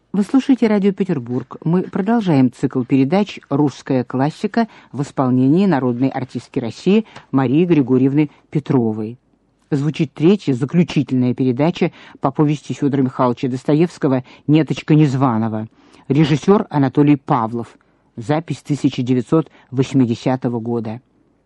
Вы слушаете радио «Петербург». Мы продолжаем цикл передач «Русская классика» в исполнении народной артистки России Марии Григорьевны Петровой. Звучит третья, заключительная передача по повести Федора Михайловича Достоевского «Неточка Незваного». Режиссер Анатолий Павлов. Запись 1980 года.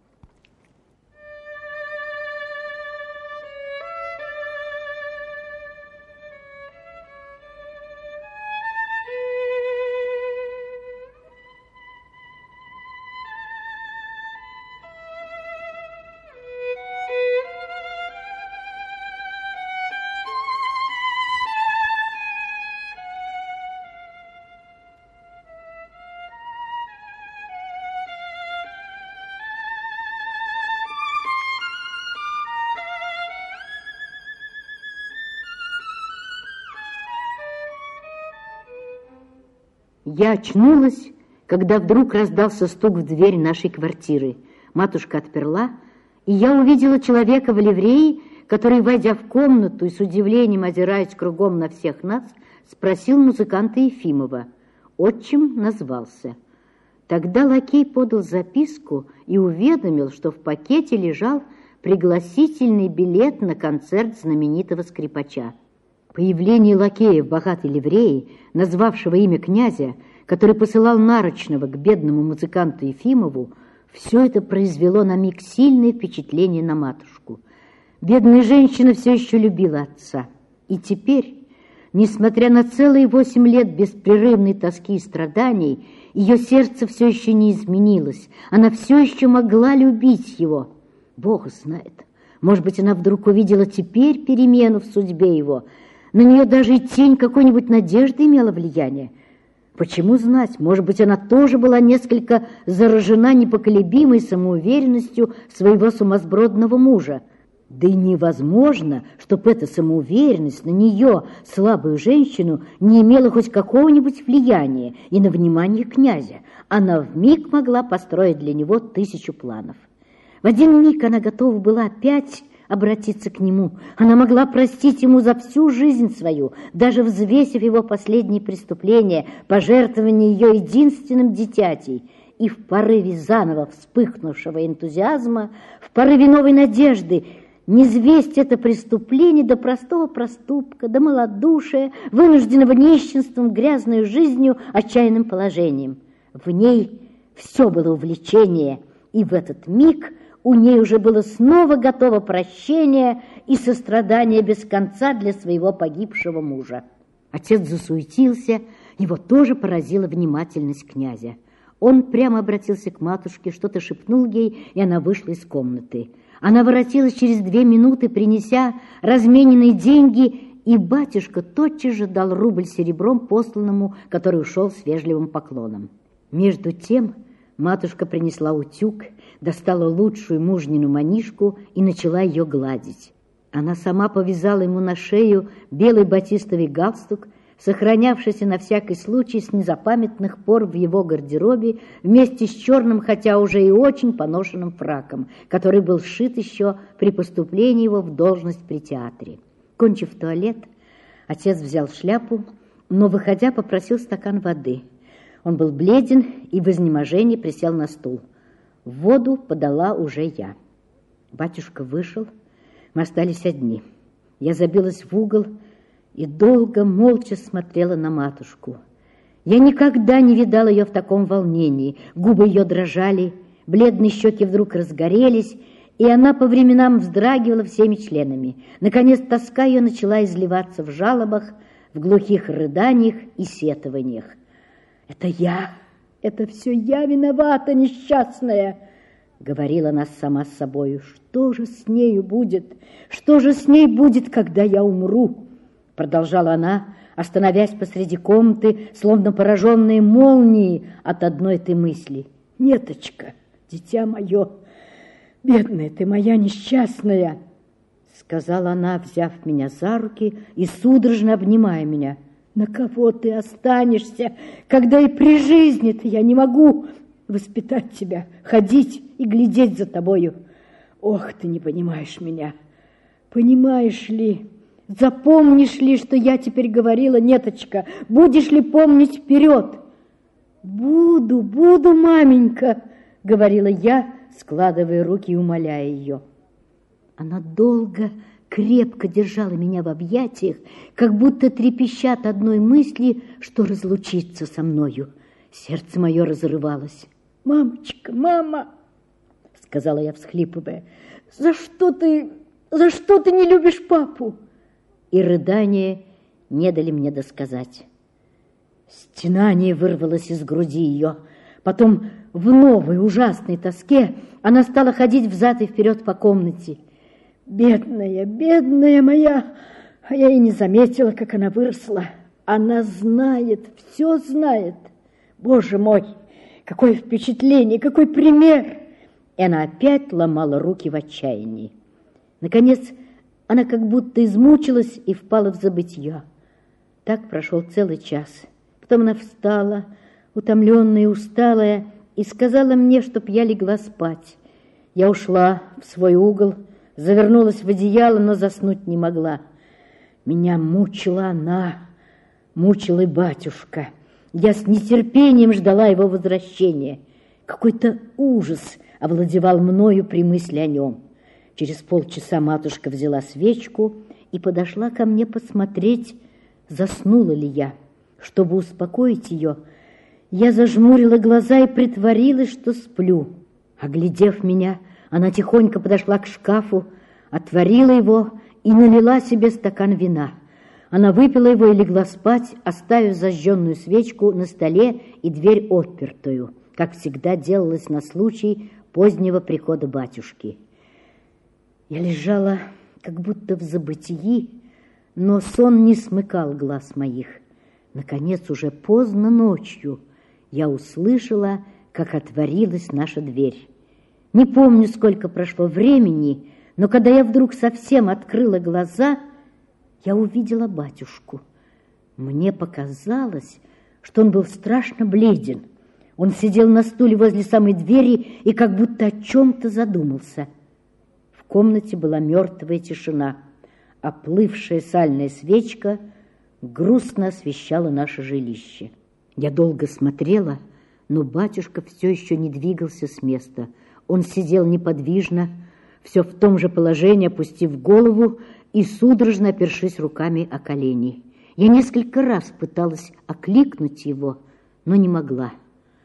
Я очнулась, когда вдруг раздался стук в дверь нашей квартиры. Матушка отперла, и я увидела человека в ливрее, который, войдя в комнату и с удивлением озираясь кругом на всех нас, спросил музыканта Ефимова. Отчим назвался. Тогда лакей подал записку и уведомил, что в пакете лежал пригласительный билет на концерт знаменитого скрипача. Появление лакея в богатой ливрее, назвавшего имя князя, который посылал нарочного к бедному музыканту Ефимову, все это произвело на миг сильное впечатление на матушку. Бедная женщина все еще любила отца. И теперь, несмотря на целые 8 лет беспрерывной тоски и страданий, ее сердце все еще не изменилось. Она все еще могла любить его. Бог знает, может быть, она вдруг увидела теперь перемену в судьбе его. На нее даже и тень какой-нибудь надежды имела влияние. Почему знать? Может быть, она тоже была несколько заражена непоколебимой самоуверенностью своего сумасбродного мужа. Да и невозможно, чтобы эта самоуверенность на нее, слабую женщину, не имела хоть какого-нибудь влияния и на внимание князя. Она вмиг могла построить для него 1000 планов. В один миг она готова была опять обратиться к нему. Она могла простить ему за всю жизнь свою, даже взвесив его последние преступления, пожертвование ее единственным дитятей. И в порыве заново вспыхнувшего энтузиазма, в порыве новой надежды, низвесть это преступление до простого проступка, до малодушия, вынужденного нищенством, грязной жизнью, отчаянным положением. В ней все было увлечение, и в этот миг у ней уже было снова готово прощение и сострадание без конца для своего погибшего мужа. Отец засуетился, его тоже поразила внимательность князя. Он прямо обратился к матушке, что-то шепнул ей, и она вышла из комнаты. Она воротилась через 2 минуты, принеся размененные деньги, и батюшка тотчас же дал рубль серебром посланному, который ушел с вежливым поклоном. Между тем матушка принесла утюг, достала лучшую мужнину манишку и начала ее гладить. Она сама повязала ему на шею белый батистовый галстук, сохранявшийся на всякий случай с незапамятных пор в его гардеробе, вместе с черным, хотя уже и очень поношенным фраком, который был сшит еще при поступлении его в должность при театре. Кончив туалет, отец взял шляпу, но, выходя, попросил стакан воды. Он был бледен и в изнеможении присел на стул. Воду подала уже я. Батюшка вышел, мы остались одни. Я забилась в угол и долго, молча смотрела на матушку. Я никогда не видала ее в таком волнении. Губы ее дрожали, бледные щеки вдруг разгорелись, и она по временам вздрагивала всеми членами. Наконец тоска ее начала изливаться в жалобах, в глухих рыданиях и сетованиях. «Это я! Это все я виновата, несчастная!» — говорила она сама с собою. «Что же с нею будет? Что же с ней будет, когда я умру?» Продолжала она, остановясь посреди комнаты, словно пораженные молнией от одной этой мысли. «Неточка, дитя мое, бедная ты моя несчастная!» — сказала она, взяв меня за руки и судорожно обнимая меня. «На кого ты останешься, когда и при жизни-то я не могу воспитать тебя, ходить и глядеть за тобою? Ох, ты не понимаешь меня! Понимаешь ли, Запомнишь ли, что я теперь говорила, Неточка? Будешь ли помнить вперед? Буду, маменька, говорила я, складывая руки и умоляя ее. Она долго, крепко держала меня в объятиях, как будто трепеща от одной мысли, что разлучиться со мною. Сердце мое разрывалось. «Мамочка, мама!» — сказала я, всхлипывая. «За что ты не любишь папу?» И рыдания не дали мне досказать. Стенание вырвалось из груди ее. Потом в новой ужасной тоске она стала ходить взад и вперед по комнате. «Бедная, бедная моя!» А я и не заметила, как она выросла. Она знает, все знает. Боже мой, какое впечатление, какой пример! И она опять ломала руки в отчаянии. Наконец, она как будто измучилась и впала в забытье. Так прошел целый час. Потом она встала, утомленная и усталая, и сказала мне, чтоб я легла спать. Я ушла в свой угол, завернулась в одеяло, но заснуть не могла. Меня мучила она, мучил и батюшка. Я с нетерпением ждала его возвращения. Какой-то ужас овладевал мною при мысли о нем. Через полчаса матушка взяла свечку и подошла ко мне посмотреть, заснула ли я. Чтобы успокоить ее, я зажмурила глаза и притворилась, что сплю. Оглядев меня, она тихонько подошла к шкафу, отворила его и налила себе стакан вина. Она выпила его и легла спать, оставив зажженную свечку на столе и дверь отпертую, как всегда делалось на случай позднего прихода батюшки. Я лежала как будто в забытии, но сон не смыкал глаз моих. Наконец, уже поздно ночью я услышала, как отворилась наша дверь. Не помню, сколько прошло времени, но когда я вдруг совсем открыла глаза, я увидела батюшку. Мне показалось, что он был страшно бледен. Он сидел на стуле возле самой двери и как будто о чем-то задумался. В комнате была мертвая тишина. Оплывшая сальная свечка грустно освещала наше жилище. Я долго смотрела, но батюшка все еще не двигался с места. Он сидел неподвижно, все в том же положении, опустив голову и судорожно опершись руками о колени. Я несколько раз пыталась окликнуть его, но не могла.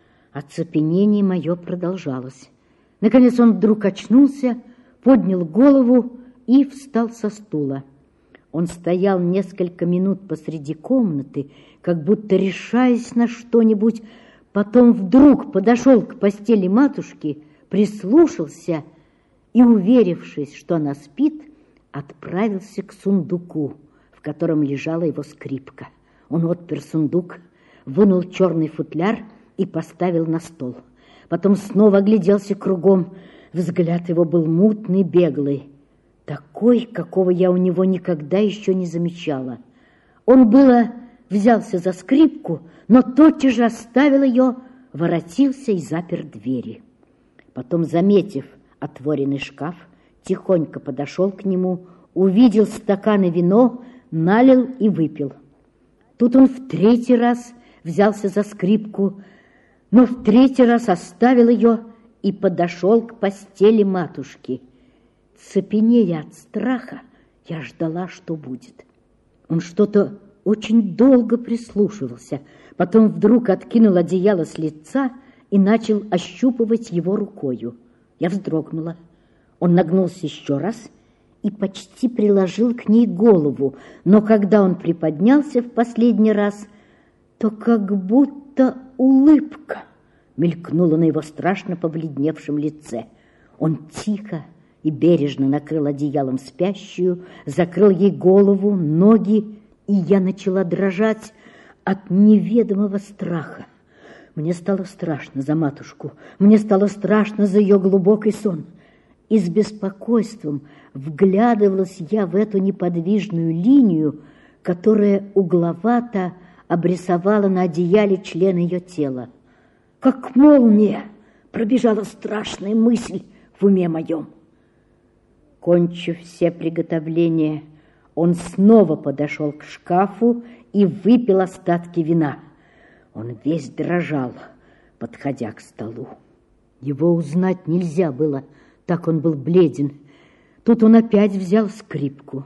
Оцепенение мое продолжалось. Наконец он вдруг очнулся, поднял голову и встал со стула. Он стоял несколько минут посреди комнаты, как будто решаясь на что-нибудь, потом вдруг подошел к постели матушки, прислушался и, уверившись, что она спит, отправился к сундуку, в котором лежала его скрипка. Он отпер сундук, вынул черный футляр и поставил на стол. Потом снова огляделся кругом. Взгляд его был мутный, беглый, такой, какого я у него никогда еще не замечала. Он было взялся за скрипку, но тотчас же оставил ее, воротился и запер двери. Потом, заметив отворенный шкаф, тихонько подошел к нему, увидел стакан и вино, налил и выпил. Тут он в третий раз взялся за скрипку, но в третий раз оставил ее и подошел к постели матушки. Цепенея от страха, я ждала, что будет. Он что-то очень долго прислушивался, потом вдруг откинул одеяло с лица и начал ощупывать его рукою. Я вздрогнула. Он нагнулся еще раз и почти приложил к ней голову, но когда он приподнялся в последний раз, то как будто улыбка мелькнула на его страшно побледневшем лице. Он тихо и бережно накрыл одеялом спящую, закрыл ей голову, ноги, и я начала дрожать от неведомого страха. Мне стало страшно за матушку, мне стало страшно за ее глубокий сон. И с беспокойством вглядывалась я в эту неподвижную линию, которая угловато обрисовала на одеяле член ее тела. Как молния пробежала страшная мысль в уме моем. Кончив все приготовления, Он снова подошел к шкафу и выпил остатки вина. Он весь дрожал, подходя к столу. Его узнать нельзя было, так он был бледен. Тут он опять взял скрипку.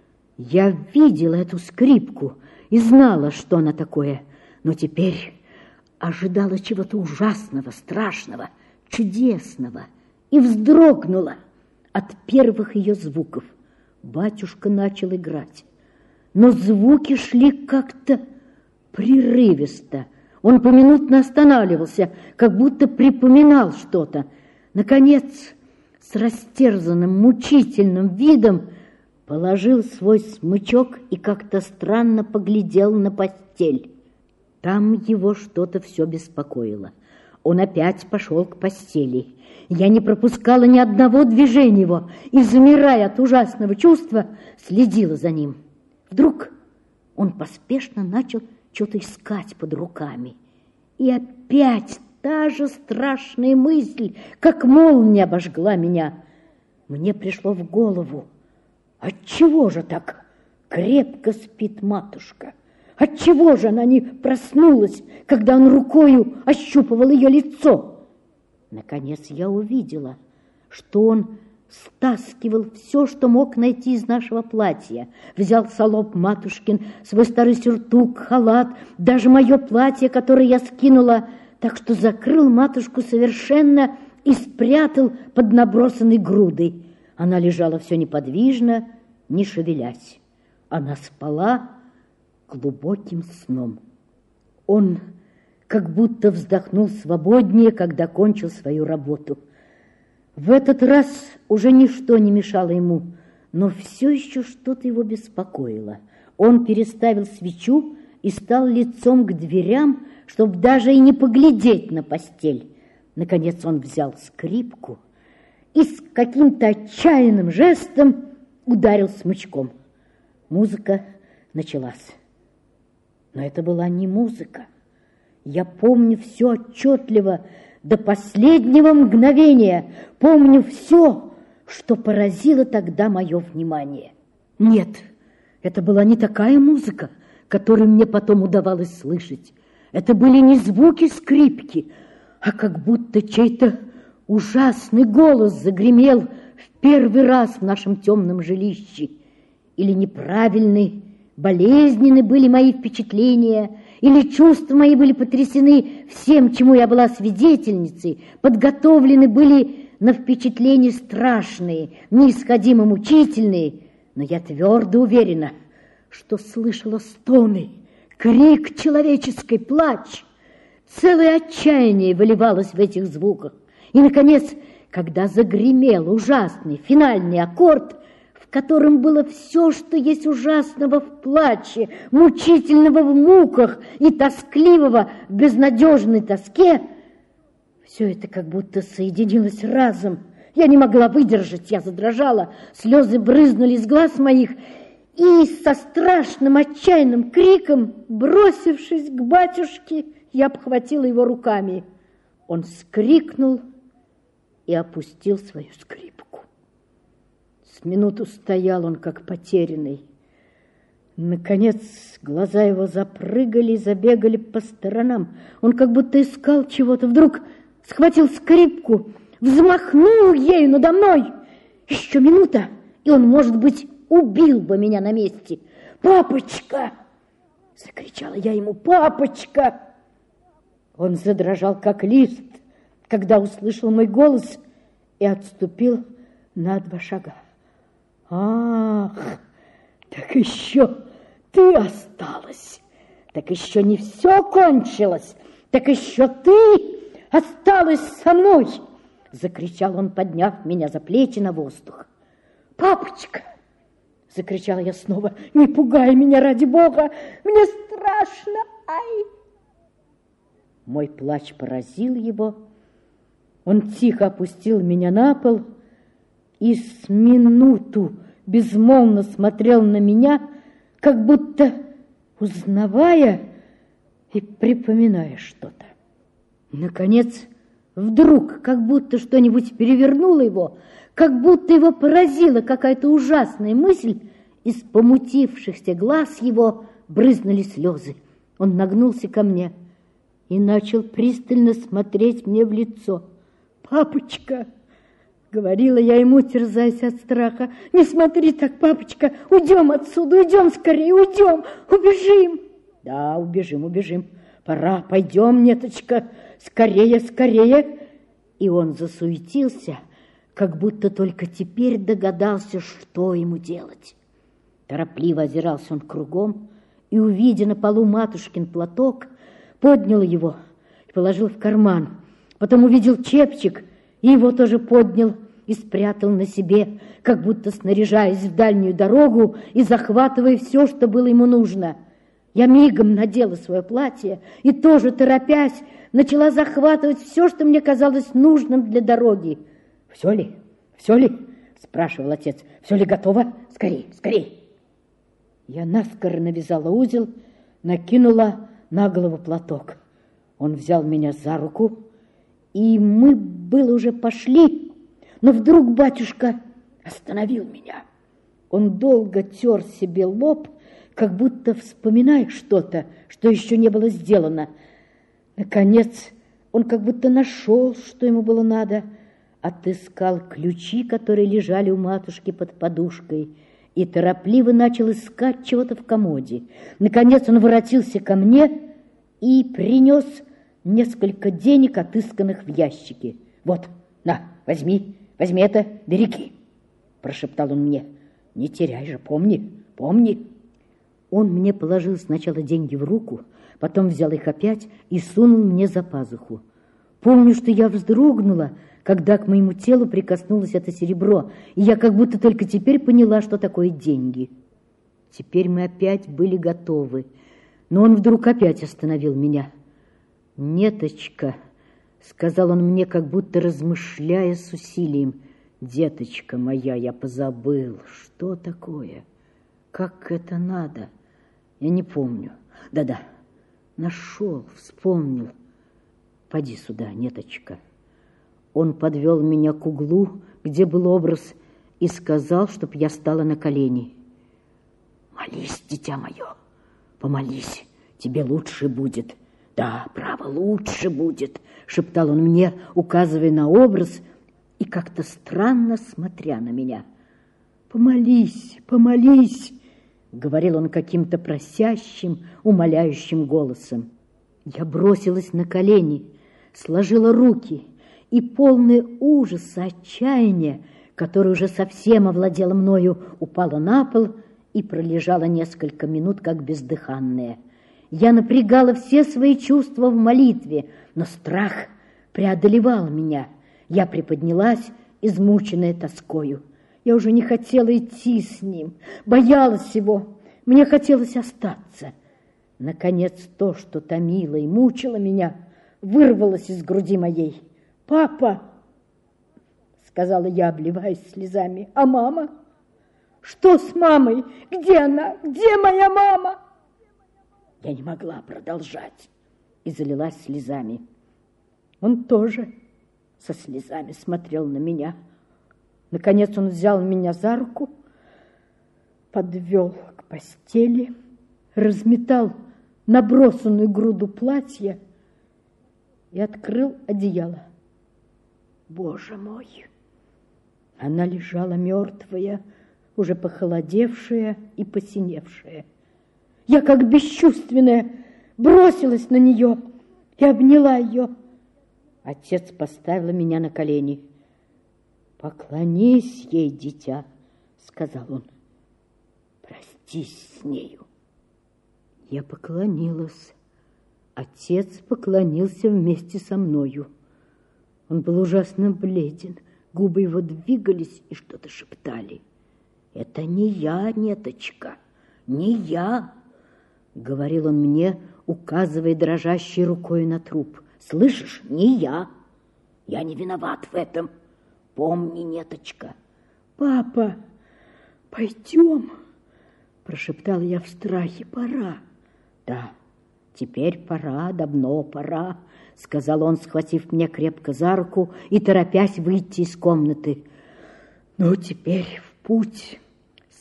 Я видела эту скрипку и знала, что она такое, но теперь ожидала чего-то ужасного, страшного, чудесного и вздрогнула от первых ее звуков. Батюшка начал играть, но звуки шли как-то прерывисто. Он поминутно останавливался, как будто припоминал что-то. Наконец, с растерзанным, мучительным видом положил свой смычок и как-то странно поглядел на постель. Там его что-то все беспокоило. Он опять пошел к постели. Я не пропускала ни одного движения его и, замирая от ужасного чувства, следила за ним. Вдруг он поспешно начал что-то искать под руками. И опять та же страшная мысль, как молния, обожгла меня. Мне пришло в голову: отчего же так крепко спит матушка? Отчего же она не проснулась, когда он рукою ощупывал ее лицо? Наконец я увидела, что он стаскивал все, что мог найти из нашего платья. Взял салоп матушкин, свой старый сюртук, халат, даже мое платье, которое я скинула, так что закрыл матушку совершенно и спрятал под набросанной грудой. Она лежала все неподвижно, не шевелясь. Она спала глубоким сном. Он как будто вздохнул свободнее, когда кончил свою работу. В этот раз уже ничто не мешало ему, но все еще что-то его беспокоило. Он переставил свечу и стал лицом к дверям, чтобы даже и не поглядеть на постель. Наконец он взял скрипку и с каким-то отчаянным жестом ударил смычком. Музыка началась. Но это была не музыка. Я помню все отчетливо, до последнего мгновения. Помню все, что поразило тогда мое внимание. Нет, это была не такая музыка, которую мне потом удавалось слышать. Это были не звуки скрипки, а как будто чей-то ужасный голос загремел в первый раз в нашем темном жилище. Или неправильный, болезненны были мои впечатления, или чувства мои были потрясены всем, чему я была свидетельницей, подготовлены были на впечатления страшные, неисходимо мучительные, но я твердо уверена, что слышала стоны, крик человеческий, плач. Целое отчаяние выливалось в этих звуках. И, наконец, когда загремел ужасный финальный аккорд, в котором было все, что есть ужасного в плаче, мучительного в муках и тоскливого в безнадежной тоске, все это как будто соединилось разом. Я не могла выдержать, я задрожала, слезы брызнули из глаз моих, и со страшным отчаянным криком, бросившись к батюшке, я обхватила его руками. Он вскрикнул и опустил свою скрипку. С минуту стоял он, как потерянный. Наконец глаза его запрыгали и забегали по сторонам. Он как будто искал чего-то. Вдруг схватил скрипку, взмахнул ею надо мной. Еще минута, и он, может быть, убил бы меня на месте. «Папочка!» — закричала я ему. «Папочка!» Он задрожал, как лист, когда услышал мой голос, и отступил на 2 шага. «Ах, так еще ты осталась, так еще не все кончилось, так еще ты осталась со мной!» — закричал он, подняв меня за плечи на воздух. «Папочка!» — закричала я снова. «Не пугай меня, ради Бога! Мне страшно! Ай!» Мой плач поразил его. Он тихо опустил меня на пол и с минуту безмолвно смотрел на меня, как будто узнавая и припоминая что-то. Наконец, вдруг, как будто что-нибудь перевернуло его, как будто его поразила какая-то ужасная мысль, из помутившихся глаз его брызнули слезы. Он нагнулся ко мне и начал пристально смотреть мне в лицо. «Папочка!» — говорила я ему, терзаясь от страха. «Не смотри так, папочка! Уйдем отсюда, уйдем скорее, уйдем, убежим!» «Да, убежим, убежим. Пора, пойдем, Неточка, скорее, скорее!» И он засуетился, как будто только теперь догадался, что ему делать. Торопливо озирался он кругом и, увидя на полу матушкин платок, поднял его и положил в карман. Потом увидел чепчик и его тоже поднял и спрятал на себе, как будто снаряжаясь в дальнюю дорогу и захватывая все, что было ему нужно. Я мигом надела свое платье и тоже, торопясь, начала захватывать все, что мне казалось нужным для дороги. «Все ли? Все ли?» — спрашивал отец. «Все ли готово? Скорей, скорей!» Я наскоро навязала узел, накинула на голову платок. Он взял меня за руку, и мы было уже пошли, но вдруг батюшка остановил меня. Он долго тер себе лоб, как будто вспоминая что-то, что еще не было сделано. Наконец, он как будто нашел, что ему было надо, отыскал ключи, которые лежали у матушки под подушкой, и торопливо начал искать чего-то в комоде. Наконец он воротился ко мне и принес несколько денег, отысканных в ящике. «Вот, на, возьми это, береги», — прошептал он мне. «Не теряй же, помни, помни». Он мне положил сначала деньги в руку, потом взял их опять и сунул мне за пазуху. Помню, что я вздрогнула, когда к моему телу прикоснулось это серебро, и я как будто только теперь поняла, что такое деньги. Теперь мы опять были готовы, но он вдруг опять остановил меня. «Неточка», — сказал он мне, как будто размышляя с усилием, «деточка моя, я позабыл, что такое, как это надо, я не помню, да-да, нашел, вспомнил, поди сюда, Неточка». Он подвел меня к углу, где был образ, и сказал, чтоб я стала на колени. «Молись, дитя мое, помолись, тебе лучше будет». «Да, право, лучше будет», — шептал он мне, указывая на образ и как-то странно смотря на меня. «Помолись, помолись», — говорил он каким-то просящим, умоляющим голосом. Я бросилась на колени, сложила руки, и полное ужаса, отчаяния, которое уже совсем овладело мною, упала на пол и пролежала несколько минут, как бездыханная. Я напрягала все свои чувства в молитве, но страх преодолевал меня. Я приподнялась, измученная тоскою. Я уже не хотела идти с ним, боялась его, мне хотелось остаться. Наконец, то, что томило и мучило меня, вырвалось из груди моей. «Папа!» — сказала я, обливаясь слезами. «А мама? Что с мамой? Где она? Где моя мама?» Я не могла продолжать и залилась слезами. Он тоже со слезами смотрел на меня. Наконец он взял меня за руку, подвел к постели, разметал набросанную груду платья и открыл одеяло. Боже мой! Она лежала мертвая, уже похолодевшая и посиневшая. Я, как бесчувственная, бросилась на нее и обняла ее. Отец поставил меня на колени. «Поклонись ей, дитя», — сказал он. «Простись с нею». Я поклонилась. Отец поклонился вместе со мною. Он был ужасно бледен, губы его двигались и что-то шептали. «Это не я, Неточка, не я», — говорил он мне, указывая дрожащей рукой на труп. «Слышишь, не я. Я не виноват в этом. Помни, Неточка». «Папа, пойдем», — прошептала я в страхе. «Пора». «Да, теперь пора, давно пора», — сказал он, схватив меня крепко за руку и торопясь выйти из комнаты. «Ну, теперь в путь.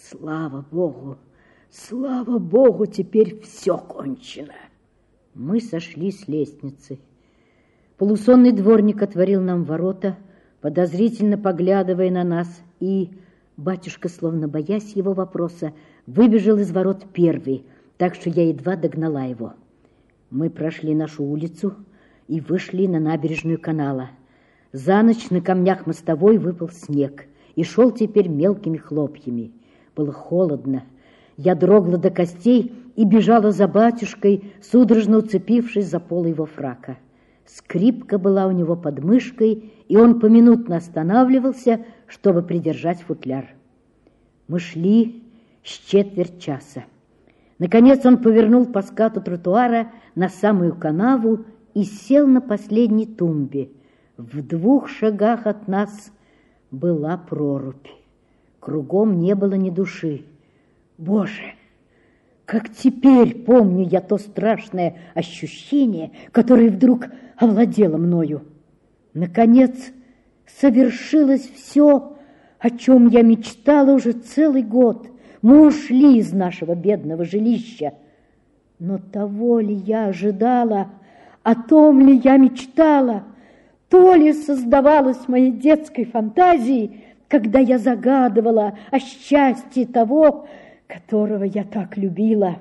Слава Богу, теперь все кончено. Мы сошли с лестницы. Полусонный дворник отворил нам ворота, подозрительно поглядывая на нас, и батюшка, словно боясь его вопроса, выбежал из ворот первый, так что я едва догнала его. Мы прошли нашу улицу и вышли на набережную канала. За ночь на камнях мостовой выпал снег и шел теперь мелкими хлопьями. Было холодно. Я дрогла до костей и бежала за батюшкой, судорожно уцепившись за полы его фрака. Скрипка была у него под мышкой, и он поминутно останавливался, чтобы придержать футляр. Мы шли с четверть часа. Наконец он повернул по скату тротуара на самую канаву и сел на последней тумбе. В 2 шагах от нас была прорубь. Кругом не было ни души. Боже, как теперь помню я то страшное ощущение, которое вдруг овладело мною. Наконец совершилось все, о чем я мечтала уже целый год. Мы ушли из нашего бедного жилища. Но того ли я ожидала, о том ли я мечтала, то ли создавалось в моей детской фантазии, когда я загадывала о счастье того, которого я так любила.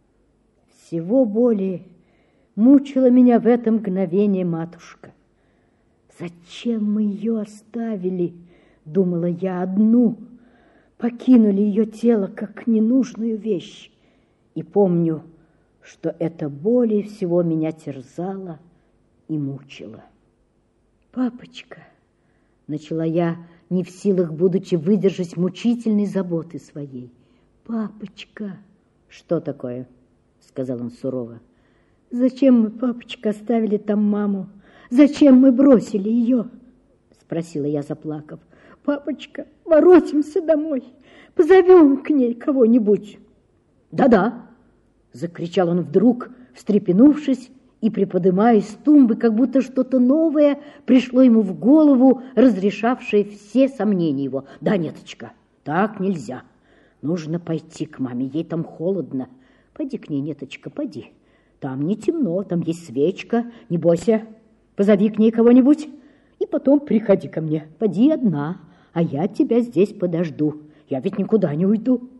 Всего более мучила меня в это мгновение матушка. Зачем мы ее оставили, думала я, одну, покинули ее тело как ненужную вещь. И помню, что это более всего меня терзало и мучило. «Папочка», — начала я, не в силах, будучи, выдержать мучительной заботы своей. «Папочка». «Что такое?» — сказал он сурово. «Зачем мы, папочка, оставили там маму? Зачем мы бросили ее?» — спросила я, заплакав. «Папочка, воротимся домой, позовем к ней кого-нибудь». «Да-да», — закричал он вдруг, встрепенувшись и приподымаясь с тумбы, как будто что-то новое пришло ему в голову, разрешавшее все сомнения его. «Да, Неточка, так нельзя. Нужно пойти к маме, ей там холодно. Пойди к ней, Неточка, пойди. Там не темно, там есть свечка. Не бойся, позови к ней кого-нибудь и потом приходи ко мне. Пойди одна, а я тебя здесь подожду. Я ведь никуда не уйду».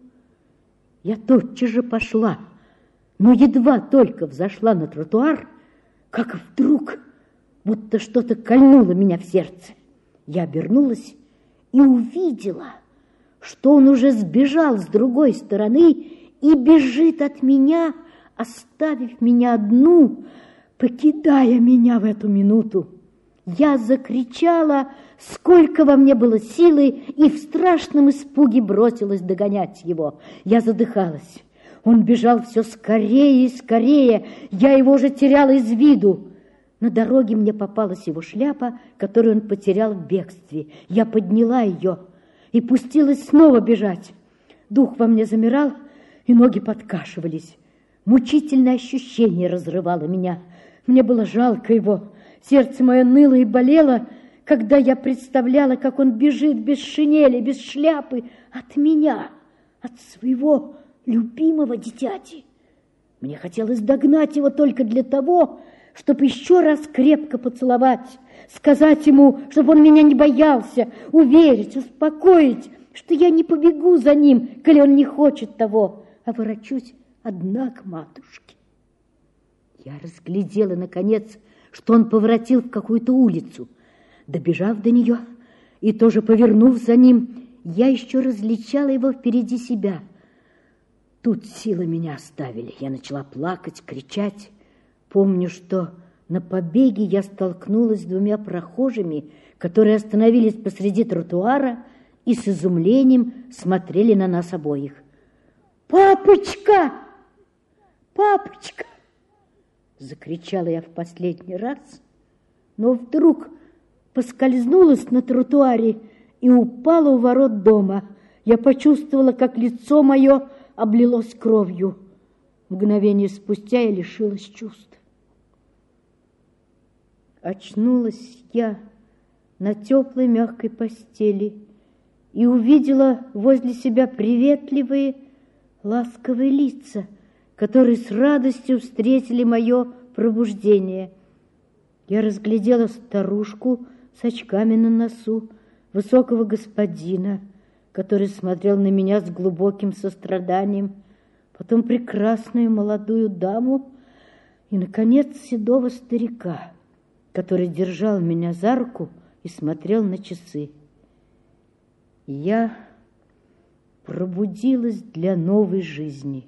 Я тотчас же пошла, но едва только взошла на тротуар, как вдруг будто что-то кольнуло меня в сердце. Я обернулась и увидела, что он уже сбежал с другой стороны и бежит от меня, оставив меня одну, покидая меня в эту минуту. Я закричала, сколько во мне было силы, и в страшном испуге бросилась догонять его. Я задыхалась. Он бежал все скорее и скорее. Я его уже теряла из виду. На дороге мне попалась его шляпа, которую он потерял в бегстве. Я подняла ее и пустилась снова бежать. Дух во мне замирал, и ноги подкашивались. Мучительное ощущение разрывало меня. Мне было жалко его. Сердце мое ныло и болело, когда я представляла, как он бежит без шинели, без шляпы от меня, от своего любимого дитяти. Мне хотелось догнать его только для того, чтобы еще раз крепко поцеловать, сказать ему, чтобы он меня не боялся, уверить, успокоить, что я не побегу за ним, коли он не хочет того, а ворочусь одна к матушке. Я разглядела, наконец, что он поворотил в какую-то улицу. Добежав до нее и тоже повернув за ним, я еще различала его впереди себя. Тут силы меня оставили. Я начала плакать, кричать. Помню, что на побеге я столкнулась с 2 прохожими, которые остановились посреди тротуара и с изумлением смотрели на нас обоих. «Папочка! Папочка!» Закричала я в последний раз, но вдруг поскользнулась на тротуаре и упала у ворот дома. Я почувствовала, как лицо мое облилось кровью. Мгновение спустя я лишилась чувств. Очнулась я на теплой мягкой постели и увидела возле себя приветливые, ласковые лица, которые с радостью встретили мое пробуждение. Я разглядела старушку с очками на носу, высокого господина, который смотрел на меня с глубоким состраданием, потом прекрасную молодую даму и, наконец, седого старика, который держал меня за руку и смотрел на часы. Я пробудилась для новой жизни.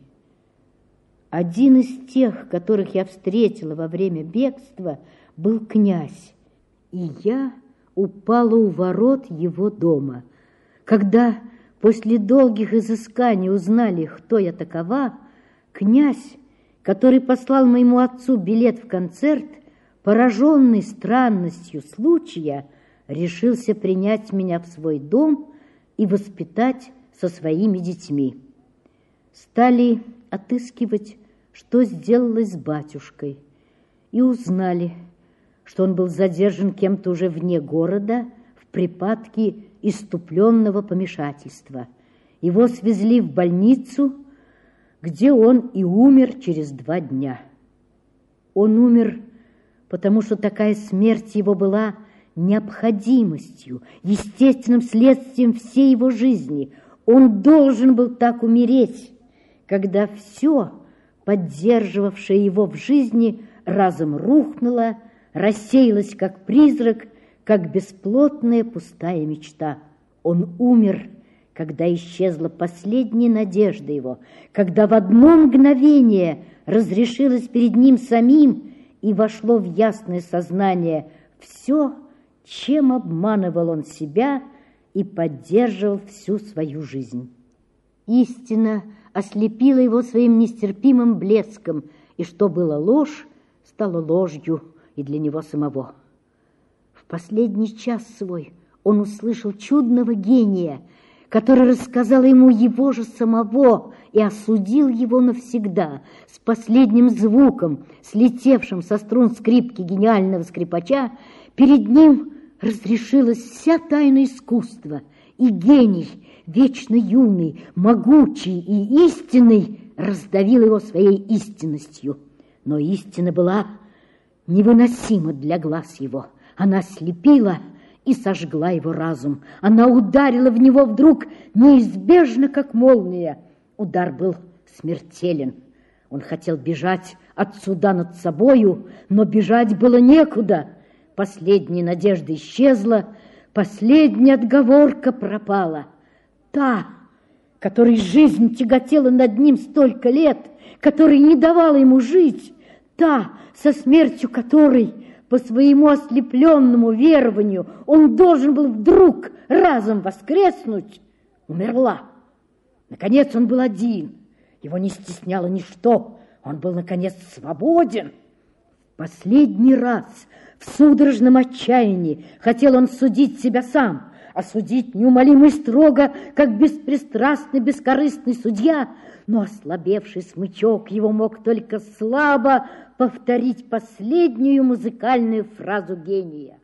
Один из тех, которых я встретила во время бегства, был князь, и я упала у ворот его дома. Когда после долгих изысканий узнали, кто я такова, князь, который послал моему отцу билет в концерт, пораженный странностью случая, решился принять меня в свой дом и воспитать со своими детьми. Стали отыскивать, что сделалось с батюшкой, и узнали, что он был задержан кем-то уже вне города в припадке исступленного помешательства. Его свезли в больницу, где он и умер через 2 дня. Он умер, потому что такая смерть его была необходимостью, естественным следствием всей его жизни. Он должен был так умереть, когда все, поддерживавшее его в жизни, разом рухнуло, рассеялось как призрак, как бесплотная пустая мечта. Он умер, когда исчезла последняя надежда его, когда в одно мгновение разрешилось перед ним самим и вошло в ясное сознание все, чем обманывал он себя и поддерживал всю свою жизнь. Истина ослепила его своим нестерпимым блеском, и что было ложь, стало ложью и для него самого. В последний час свой он услышал чудного гения, который рассказал ему его же самого и осудил его навсегда, с последним звуком, слетевшим со струн скрипки гениального скрипача. Перед ним разрешилась вся тайна искусства, и гений, вечно юный, могучий и истинный, раздавил его своей истинностью. Но истина была невыносима для глаз его. Она слепила и сожгла его разум. Она ударила в него вдруг неизбежно, как молния. Удар был смертелен. Он хотел бежать от суда над собою, но бежать было некуда. Последняя надежда исчезла, последняя отговорка пропала. Та, которой жизнь тяготела над ним столько лет, которая не давала ему жить, та, со смертью которой, по своему ослепленному верованию, он должен был вдруг разом воскреснуть, умерла. Наконец он был один, его не стесняло ничто, он был, наконец, свободен. Последний раз в судорожном отчаянии хотел он судить себя сам, осудить неумолимо и строго, как беспристрастный, бескорыстный судья, но ослабевший смычок его мог только слабо повторить последнюю музыкальную фразу гения.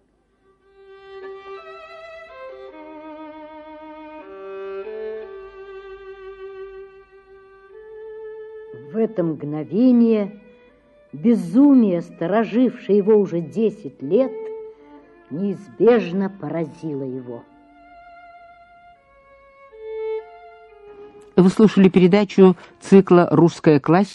В это мгновение безумие, сторожившее его уже 10 лет, неизбежно поразило его. Вы слушали передачу цикла «Русская классика»